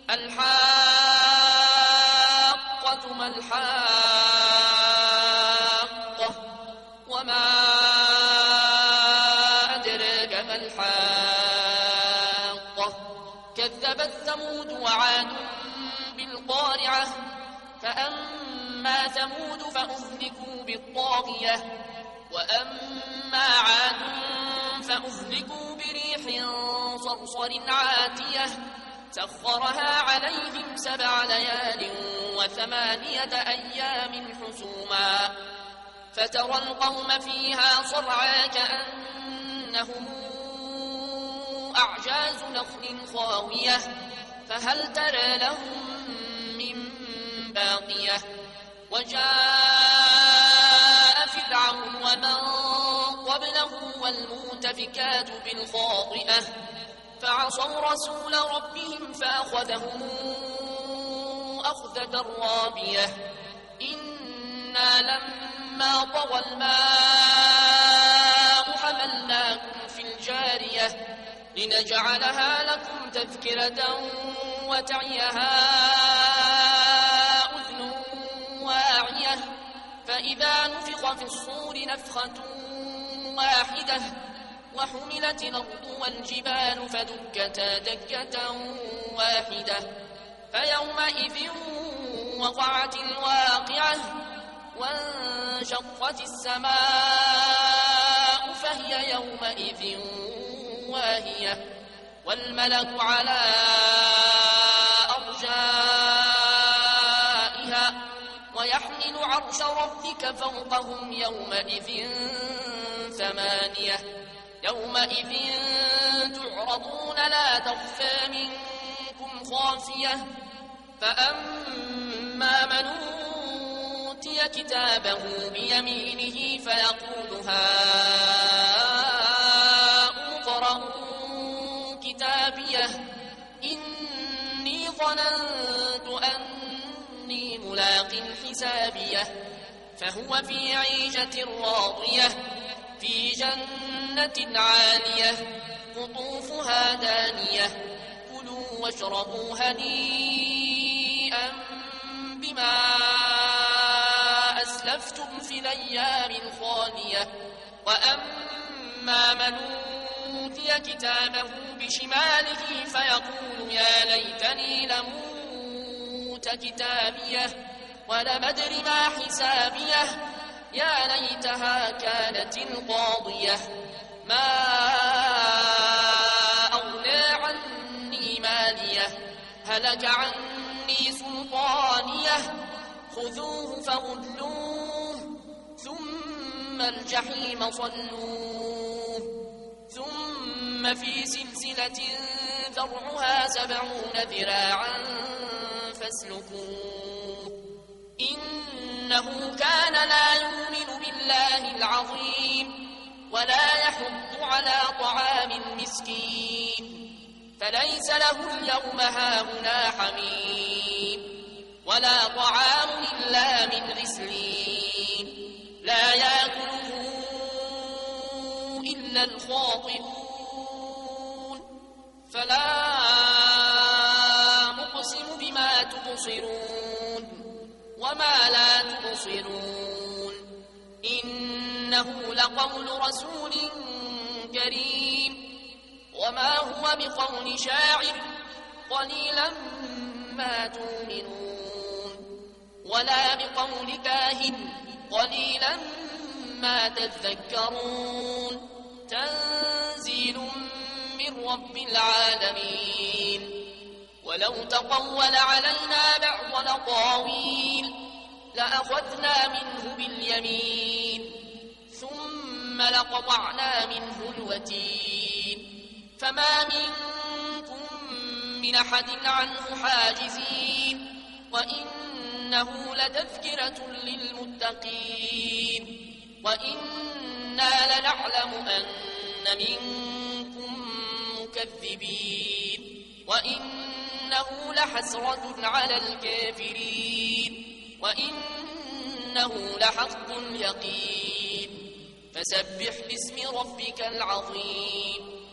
الحاقة ما الحاقة وما أدراك ما الحاقة كذبت ثمود وعاد بالقارعة فأما ثمود فأهلكوا بالطاغية وأما عاد فأهلكوا بريح صرصر عاتية سخرها عليهم 7 ليال و8 أيام حسوما فترى القوم فيها صرعى كأنهم أعجاز نخل خاوية فهل ترى لهم من باقية وجاء فرعون ومن قبله والمؤتفكات بالخاطئة فعصوا رسول ربهم فأخذهم أخذة رابية إنا لما طغى الماء حملناكم في الجارية لنجعلها لكم تذكرة وتعيها أذن واعية فإذا نفخ في الصور نفخة واحدة وحملت الأرض والجبال فدكتا دكة واحدة فيومئذ وقعت الواقعة وانشقت السماء فهي يومئذ واهية والملك على أرجائها ويحمل عرش ربك فوقهم يومئذ 8 يومئذ تعرضون لا تخفى منكم خافية فأما من أوتي كتابه بيمينه فيقول هاؤم اقرءوا كتابيه إني ظننت أني ملاق حسابيه فهو في عيشة راضية في جنة عالية قطوفها دانية كلوا واشربوا هنيئا بما أسلفتم في الأيام الخالية وأما من أوتي كتابه بشماله فيقول يا ليتني لموت كتابيه ولم أدر ما حسابيه يا ليتها كانت القاضية ما أغنى عني ماليه هلك عني سلطانيه خذوه فغلوه ثم الجحيم صلوه ثم في سلسلة ذرعها 70 ذراعا فاسلكوه إنه كان لا يؤمن بالله العظيم ولا يحض على طعام المسكين فليس له اليوم هاهنا حميم ولا طعام إلا من غسلين لا يأكله إلا الخاطئون فلا أقسم بما تبصرون وما لا تبصرون إنه لقول رسول كريم وما هو بقول شاعر قليلا ما تؤمنون ولا بقول كاهن قليلا ما تذكرون تنزيل من رب العالمين ولو تقول علينا بعض الأقاويل لأخذنا منه باليمين ثم لقطعنا منه الوتين فما منكم من أحد عنه حاجزين وإنه لتذكرة للمتقين وإنا لنعلم أن منكم مكذبين وإنه لحسرة على الكافرين وإنه لحق اليقين فسبح باسم ربك العظيم